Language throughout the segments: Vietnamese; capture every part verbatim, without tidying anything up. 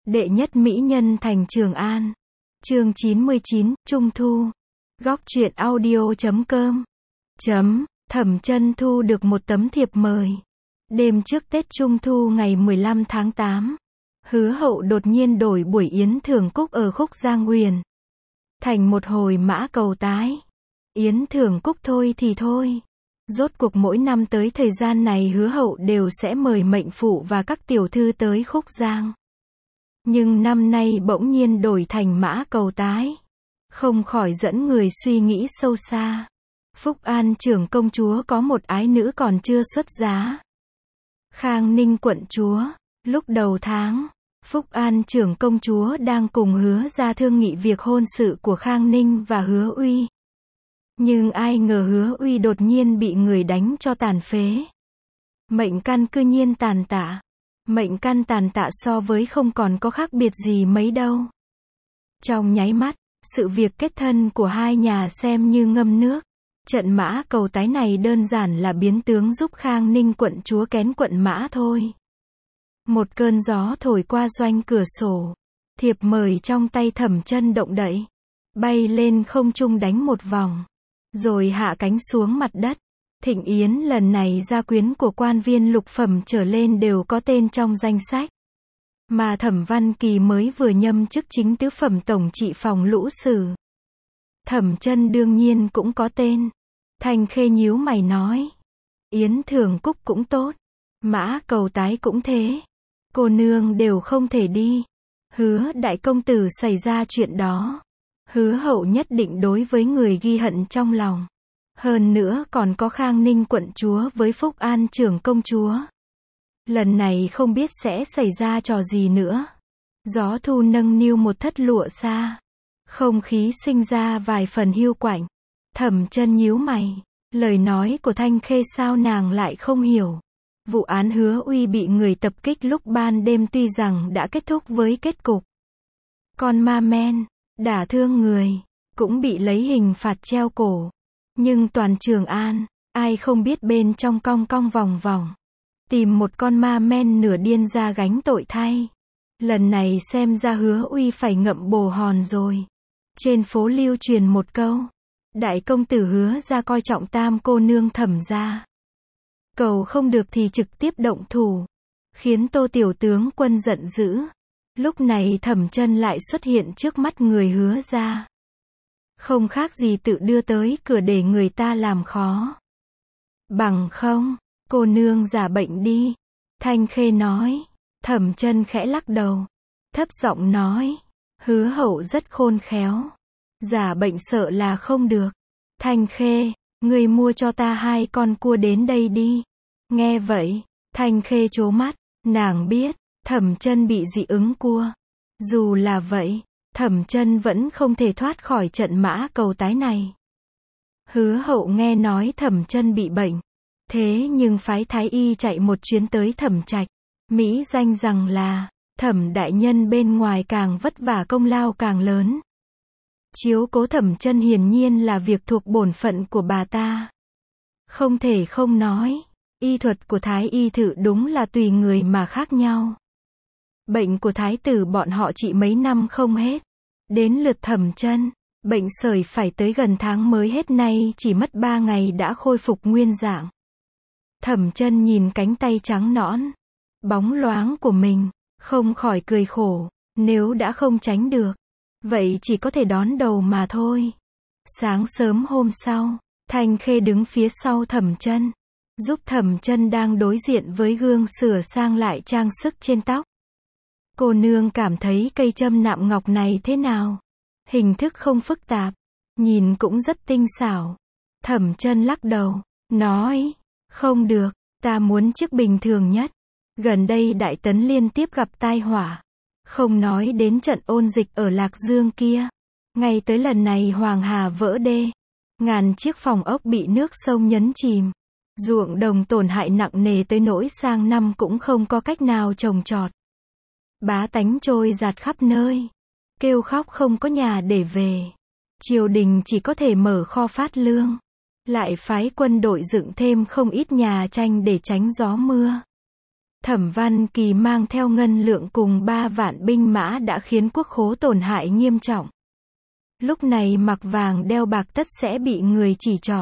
Đệ nhất mỹ nhân thành Trường An. Chương chín mươi chín, Trung Thu. Góc truyện audio chấm com. Chấm, Thẩm Chân thu được một tấm thiệp mời. Đêm trước Tết Trung Thu ngày mười lăm tháng tám, Hứa Hậu đột nhiên đổi buổi yến thưởng cúc ở Khúc Giang Huyền thành một hồi mã cầu tái. Yến thưởng cúc thôi thì thôi. Rốt cuộc mỗi năm tới thời gian này Hứa Hậu đều sẽ mời mệnh phụ và các tiểu thư tới Khúc Giang. Nhưng năm nay bỗng nhiên đổi thành mã cầu tái. Không khỏi dẫn người suy nghĩ sâu xa. Phúc An trưởng công chúa có một ái nữ còn chưa xuất giá. Khang Ninh quận chúa. Lúc đầu tháng, Phúc An trưởng công chúa đang cùng Hứa ra thương nghị việc hôn sự của Khang Ninh và Hứa Uy. Nhưng ai ngờ Hứa Uy đột nhiên bị người đánh cho tàn phế. Mệnh căn cư nhiên tàn tạ. Mệnh căn tàn tạ so với không còn có khác biệt gì mấy đâu. Trong nháy mắt, sự việc kết thân của hai nhà xem như ngâm nước. Trận mã cầu tái này đơn giản là biến tướng giúp Khang Ninh quận chúa kén quận mã thôi. Một cơn gió thổi qua doanh cửa sổ. Thiệp mời trong tay Thẩm Chân động đậy. Bay lên không trung đánh một vòng. Rồi hạ cánh xuống mặt đất. Thịnh yến lần này gia quyến của quan viên lục phẩm trở lên đều có tên trong danh sách. Mà Thẩm Văn Kỳ mới vừa nhâm chức chính tứ phẩm tổng trị phòng lũ sử. Thẩm Chân đương nhiên cũng có tên. Thanh Khê nhíu mày nói. Yến thưởng cúc cũng tốt. Mã cầu tái cũng thế. Cô nương đều không thể đi. Hứa đại công tử xảy ra chuyện đó. Hứa Hậu nhất định đối với người ghi hận trong lòng. Hơn nữa còn có Khang Ninh quận chúa với Phúc An trưởng công chúa. Lần này không biết sẽ xảy ra trò gì nữa. Gió thu nâng niu một thất lụa xa. Không khí sinh ra vài phần hiu quạnh. Thẩm Chân nhíu mày. Lời nói của Thanh Khê sao nàng lại không hiểu. Vụ án Hứa Uy bị người tập kích lúc ban đêm tuy rằng đã kết thúc với kết cục. Con ma men, đả thương người, cũng bị lấy hình phạt treo cổ. Nhưng toàn Trường An, ai không biết bên trong cong cong vòng vòng. Tìm một con ma men nửa điên ra gánh tội thay. Lần này xem ra Hứa Uy phải ngậm bồ hòn rồi. Trên phố lưu truyền một câu. Đại công tử Hứa ra coi trọng tam cô nương Thẩm gia. Cầu không được thì trực tiếp động thủ. Khiến Tô tiểu tướng quân giận dữ. Lúc này Thẩm Chân lại xuất hiện trước mắt người Hứa ra. Không khác gì tự đưa tới cửa để người ta làm khó. Bằng không, cô nương giả bệnh đi. Thanh Khê nói. Thẩm Chân khẽ lắc đầu. Thấp giọng nói. Hứa Hậu rất khôn khéo. Giả bệnh sợ là không được. Thanh Khê, người mua cho ta hai con cua đến đây đi. Nghe vậy, Thanh Khê trố mắt. Nàng biết, Thẩm Chân bị dị ứng cua. Dù là vậy, Thẩm Chân vẫn không thể thoát khỏi trận mã cầu tái này. Hứa Hậu nghe nói Thẩm Chân bị bệnh. Thế nhưng phái thái y chạy một chuyến tới Thẩm Trạch. Mỹ danh rằng là, Thẩm đại nhân bên ngoài càng vất vả công lao càng lớn. Chiếu cố Thẩm Chân hiển nhiên là việc thuộc bổn phận của bà ta. Không thể không nói, y thuật của thái y thử đúng là tùy người mà khác nhau. Bệnh của thái tử bọn họ trị mấy năm không hết. Đến lượt Thẩm Chân, bệnh sởi phải tới gần tháng mới hết, nay chỉ mất ba ngày đã khôi phục nguyên dạng. Thẩm Chân nhìn cánh tay trắng nõn, bóng loáng của mình, không khỏi cười khổ. Nếu đã không tránh được, vậy chỉ có thể đón đầu mà thôi. Sáng sớm hôm sau, Thanh Khê đứng phía sau Thẩm Chân, giúp Thẩm Chân đang đối diện với gương sửa sang lại trang sức trên tóc. Cô nương cảm thấy cây châm nạm ngọc này thế nào? Hình thức không phức tạp, nhìn cũng rất tinh xảo. Thẩm Chân lắc đầu, nói, không được, ta muốn chiếc bình thường nhất. Gần đây Đại Tấn liên tiếp gặp tai họa. Không nói đến trận ôn dịch ở Lạc Dương kia. Ngay tới lần này Hoàng Hà vỡ đê. Ngàn chiếc phòng ốc bị nước sông nhấn chìm. Ruộng đồng tổn hại nặng nề tới nỗi sang năm cũng không có cách nào trồng trọt. Bá tánh trôi dạt khắp nơi. Kêu khóc không có nhà để về. Triều đình chỉ có thể mở kho phát lương. Lại phái quân đội dựng thêm không ít nhà tranh để tránh gió mưa. Thẩm Văn Kỳ mang theo ngân lượng cùng ba vạn binh mã đã khiến quốc khố tổn hại nghiêm trọng. Lúc này mặc vàng đeo bạc tất sẽ bị người chỉ trỏ.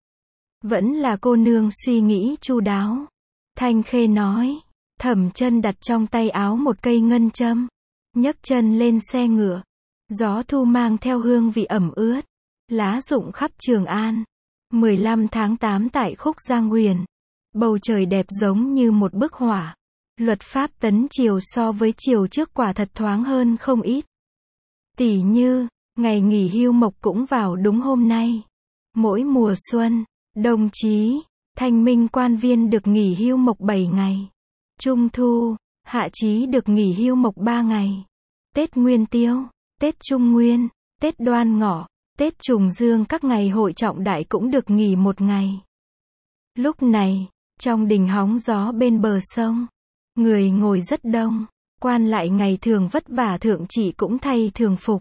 Vẫn là cô nương suy nghĩ chu đáo. Thanh Khê nói. Thẩm Chân đặt trong tay áo một cây ngân châm. Nhấc chân lên xe ngựa. Gió thu mang theo hương vị ẩm ướt. Lá rụng khắp Trường An. mười lăm tháng tám tại Khúc Giang Huyền. Bầu trời đẹp giống như một bức họa. Luật pháp Tấn Triều so với triều trước quả thật thoáng hơn không ít. Tỉ như, ngày nghỉ hưu mộc cũng vào đúng hôm nay. Mỗi mùa xuân, đồng chí, thanh minh quan viên được nghỉ hưu mộc bảy ngày. Trung thu, hạ chí được nghỉ hưu mộc ba ngày. Tết Nguyên Tiêu, Tết Trung Nguyên, Tết Đoan Ngọ, Tết Trùng Dương các ngày hội trọng đại cũng được nghỉ một ngày. Lúc này, trong đình hóng gió bên bờ sông, người ngồi rất đông, quan lại ngày thường vất vả thượng chỉ cũng thay thường phục.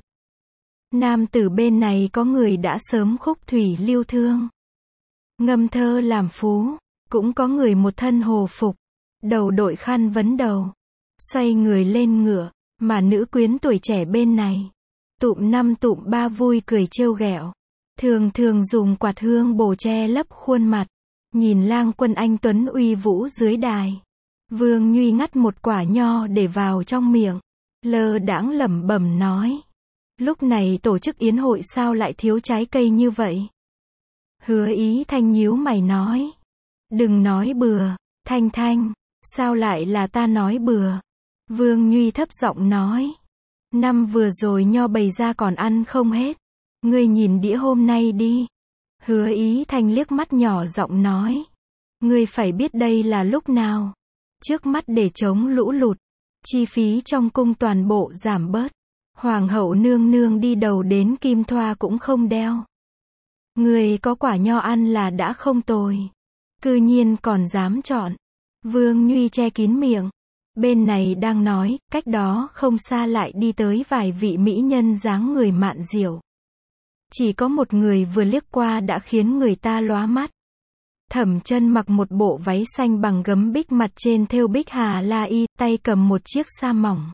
Nam tử bên này có người đã sớm khúc thủy lưu thương, ngâm thơ làm phú, cũng có người một thân hồ phục, đầu đội khăn vấn đầu, xoay người lên ngựa, mà nữ quyến tuổi trẻ bên này, tụm năm tụm ba vui cười trêu ghẹo, thường thường dùng quạt hương bổ che lấp khuôn mặt, nhìn lang quân anh tuấn uy vũ dưới đài. Vương Nhuy ngắt một quả nho để vào trong miệng, lơ đãng lẩm bẩm nói. Lúc này tổ chức yến hội sao lại thiếu trái cây như vậy? Hứa Ý Thanh nhíu mày nói. Đừng nói bừa, Thanh Thanh, sao lại là ta nói bừa? Vương Nhuy thấp giọng nói. Năm vừa rồi nho bày ra còn ăn không hết. Ngươi nhìn đĩa hôm nay đi. Hứa Ý Thanh liếc mắt nhỏ giọng nói. Ngươi phải biết đây là lúc nào. Trước mắt để chống lũ lụt, chi phí trong cung toàn bộ giảm bớt. Hoàng hậu nương nương đi đầu đến kim thoa cũng không đeo. Người có quả nho ăn là đã không tồi. Cư nhiên còn dám chọn. Vương Nhuy che kín miệng. Bên này đang nói, cách đó không xa lại đi tới vài vị mỹ nhân dáng người mạn diệu. Chỉ có một người vừa liếc qua đã khiến người ta lóa mắt. Thẩm Chân mặc một bộ váy xanh bằng gấm bích mặt trên thêu bích hà la y, tay cầm một chiếc sa mỏng.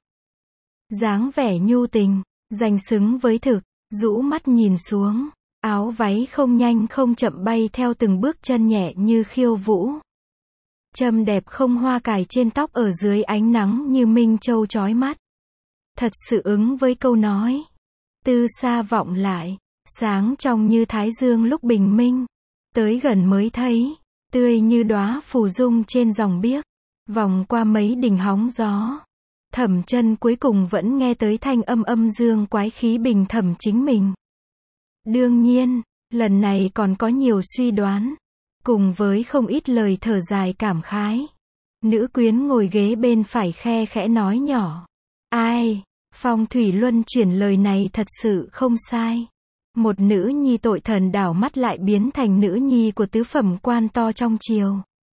Dáng vẻ nhu tình, danh xứng với thực, rũ mắt nhìn xuống, áo váy không nhanh không chậm bay theo từng bước chân nhẹ như khiêu vũ. Châm đẹp không hoa cài trên tóc ở dưới ánh nắng như minh châu chói mắt. Thật sự ứng với câu nói. Từ xa vọng lại, sáng trong như thái dương lúc bình minh. Tới gần mới thấy, tươi như đóa phù dung trên dòng biếc. Vòng qua mấy đỉnh hóng gió. Thẩm Chân cuối cùng vẫn nghe tới thanh âm âm dương quái khí bình thẩm chính mình. Đương nhiên, lần này còn có nhiều suy đoán, cùng với không ít lời thở dài cảm khái. Nữ quyến ngồi ghế bên phải khe khẽ nói nhỏ. Ai, Phong thủy luân chuyển lời này thật sự không sai. Một nữ nhi tội thần đảo mắt lại biến thành nữ nhi của tứ phẩm quan to trong triều.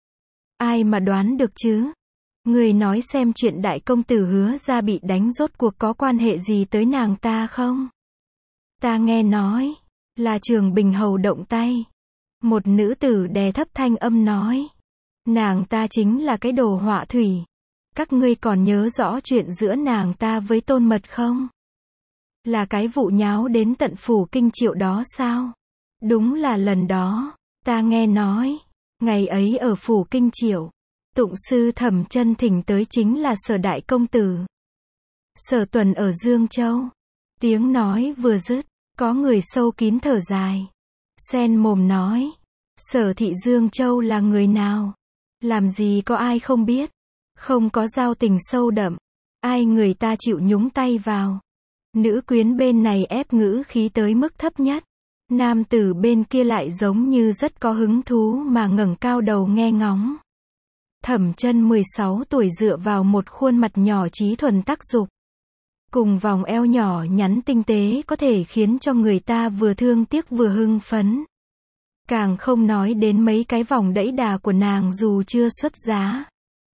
Ai mà đoán được chứ? Người nói xem chuyện đại công tử Hứa ra bị đánh rốt cuộc có quan hệ gì tới nàng ta không? Ta nghe nói, là Trường Bình hầu động tay. Một nữ tử đè thấp thanh âm nói. Nàng ta chính là cái đồ họa thủy. Các ngươi còn nhớ rõ chuyện giữa nàng ta với Tôn Mật không? Là cái vụ nháo đến tận phủ Kinh Triệu đó sao? Đúng là lần đó, ta nghe nói, ngày ấy ở phủ Kinh Triệu, tụng sư Thẩm Chân thỉnh tới chính là Sở đại công tử. Sở Tuần ở Dương Châu. Tiếng nói vừa dứt, có người sâu kín thở dài. Sen mồm nói, Sở thị Dương Châu là người nào? Làm gì có ai không biết? Không có giao tình sâu đậm, ai người ta chịu nhúng tay vào? Nữ quyến bên này ép ngữ khí tới mức thấp nhất. Nam tử bên kia lại giống như rất có hứng thú mà ngẩng cao đầu nghe ngóng. Thẩm Chân mười sáu tuổi dựa vào một khuôn mặt nhỏ trí thuần tác dục. Cùng vòng eo nhỏ nhắn tinh tế có thể khiến cho người ta vừa thương tiếc vừa hưng phấn. Càng không nói đến mấy cái vòng đẫy đà của nàng dù chưa xuất giá.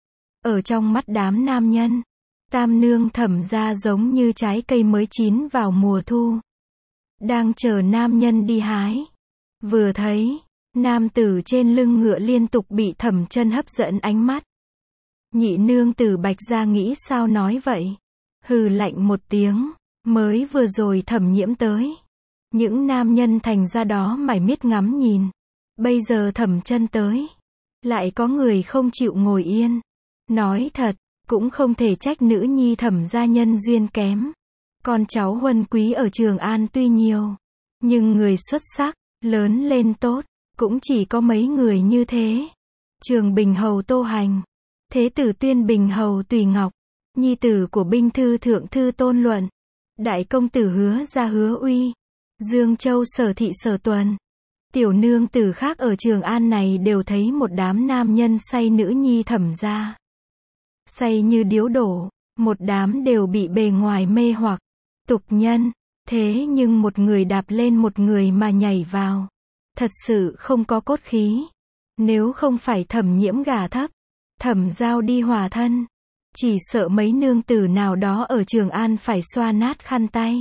Ở trong mắt đám nam nhân, Tam nương Thẩm gia giống như trái cây mới chín vào mùa thu. Đang chờ nam nhân đi hái. Vừa thấy, nam tử trên lưng ngựa liên tục bị Thẩm Chân hấp dẫn ánh mắt. Nhị nương tử Bạch Gia nghĩ sao nói vậy? Hừ lạnh một tiếng, mới vừa rồi Thẩm Nhiễm tới. Những nam nhân thành ra đó mải miết ngắm nhìn. Bây giờ Thẩm Chân tới. Lại có người không chịu ngồi yên. Nói thật, cũng không thể trách nữ nhi Thẩm gia nhân duyên kém. Con cháu huân quý ở Trường An tuy nhiều, nhưng người xuất sắc, lớn lên tốt, cũng chỉ có mấy người như thế. Trường Bình Hầu Tô Hành, Thế tử Tuyên Bình Hầu Tùy Ngọc, nhi tử của Binh thư thượng thư Tôn Luận, đại công tử Hứa gia Hứa Uy, Dương Châu Sở thị Sở Tuần. Tiểu nương tử khác ở Trường An này đều thấy một đám nam nhân say nữ nhi Thẩm gia. Say như điếu đổ, một đám đều bị bề ngoài mê hoặc, tục nhân, thế nhưng một người đạp lên một người mà nhảy vào. Thật sự không có cốt khí. Nếu không phải Thẩm Nhiễm gả thấp, Thẩm Giao đi hòa thân, chỉ sợ mấy nương tử nào đó ở Trường An phải xoa nát khăn tay.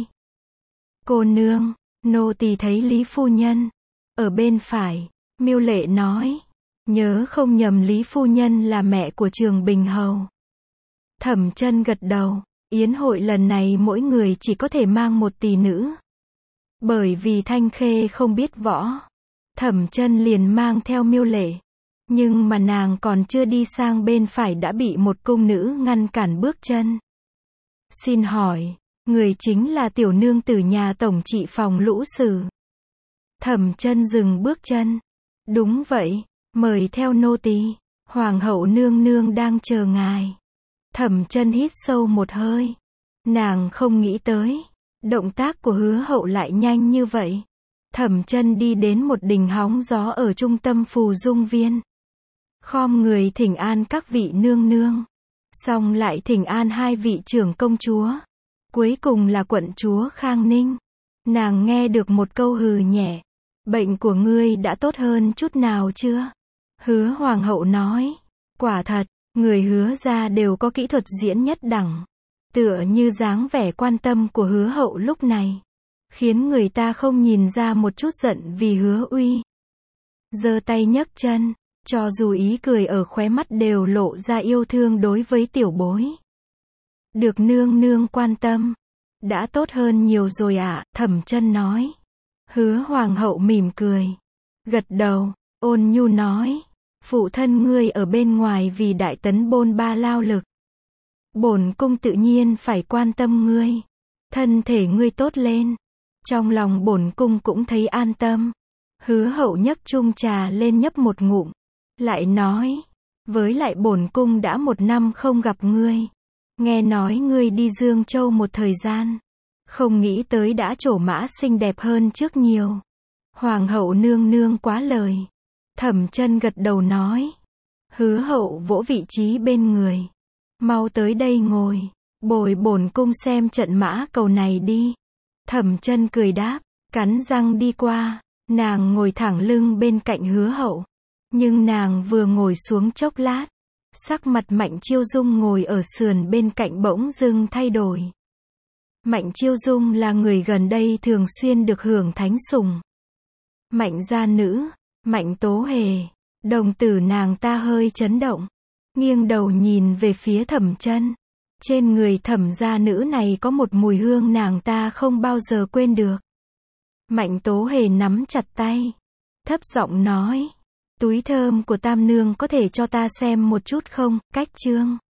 Cô nương, nô tỳ thấy Lý phu nhân ở bên phải. Miêu Lệ nói, nhớ không nhầm Lý phu nhân là mẹ của Trường Bình Hầu. Thẩm Chân gật đầu, yến hội lần này mỗi người chỉ có thể mang một tỷ nữ. Bởi vì Thanh Khê không biết võ, Thẩm Chân liền mang theo Miêu Lệ. Nhưng mà nàng còn chưa đi sang bên phải đã bị một cung nữ ngăn cản bước chân. Xin hỏi, người chính là tiểu nương tử nhà tổng trị phòng Lũ Sử. Thẩm Chân dừng bước chân. Đúng vậy, mời theo nô tỳ, hoàng hậu nương nương đang chờ ngài. Thẩm Chân hít sâu một hơi. Nàng không nghĩ tới, động tác của Hứa hậu lại nhanh như vậy. Thẩm Chân đi đến một đình hóng gió ở trung tâm Phù Dung Viên. Khom người thỉnh an các vị nương nương. Xong lại thỉnh an hai vị trưởng công chúa. Cuối cùng là quận chúa Khang Ninh. Nàng nghe được một câu hừ nhẹ. Bệnh của ngươi đã tốt hơn chút nào chưa? Hứa hoàng hậu nói. Quả thật, người Hứa gia đều có kỹ thuật diễn nhất đẳng. Tựa như dáng vẻ quan tâm của Hứa hậu lúc này, khiến người ta không nhìn ra một chút giận vì Hứa Uy. Giơ tay nhấc chân, cho dù ý cười ở khóe mắt đều lộ ra yêu thương đối với tiểu bối. Được nương nương quan tâm, đã tốt hơn nhiều rồi ạ, à, Thẩm Chân nói. Hứa hoàng hậu mỉm cười, gật đầu, ôn nhu nói, phụ thân ngươi ở bên ngoài vì đại tấn bôn ba lao lực. Bổn cung tự nhiên phải quan tâm ngươi, thân thể ngươi tốt lên, trong lòng bổn cung cũng thấy an tâm. Hứa hậu nhấc chung trà lên nhấp một ngụm, lại nói, với lại bổn cung đã một năm không gặp ngươi, nghe nói ngươi đi Dương Châu một thời gian, không nghĩ tới đã trổ mã xinh đẹp hơn trước nhiều. Hoàng hậu nương nương quá lời. Thẩm Chân gật đầu nói. Hứa hậu vỗ vị trí bên người, mau tới đây ngồi, bồi bổn cung xem trận mã cầu này đi. Thẩm Chân cười đáp, cắn răng đi qua. Nàng ngồi thẳng lưng bên cạnh Hứa hậu, nhưng nàng vừa ngồi xuống chốc lát, sắc mặt Mạnh Chiêu Dung ngồi ở sườn bên cạnh bỗng dưng thay đổi. Mạnh Chiêu Dung là người gần đây thường xuyên được hưởng thánh sủng. Mạnh gia nữ, Mạnh Tố Hề, đồng tử nàng ta hơi chấn động, nghiêng đầu nhìn về phía Thẩm Chân. Trên người Thẩm gia nữ này có một mùi hương nàng ta không bao giờ quên được. Mạnh Tố Hề nắm chặt tay, thấp giọng nói, túi thơm của tam nương có thể cho ta xem một chút không? Cách chương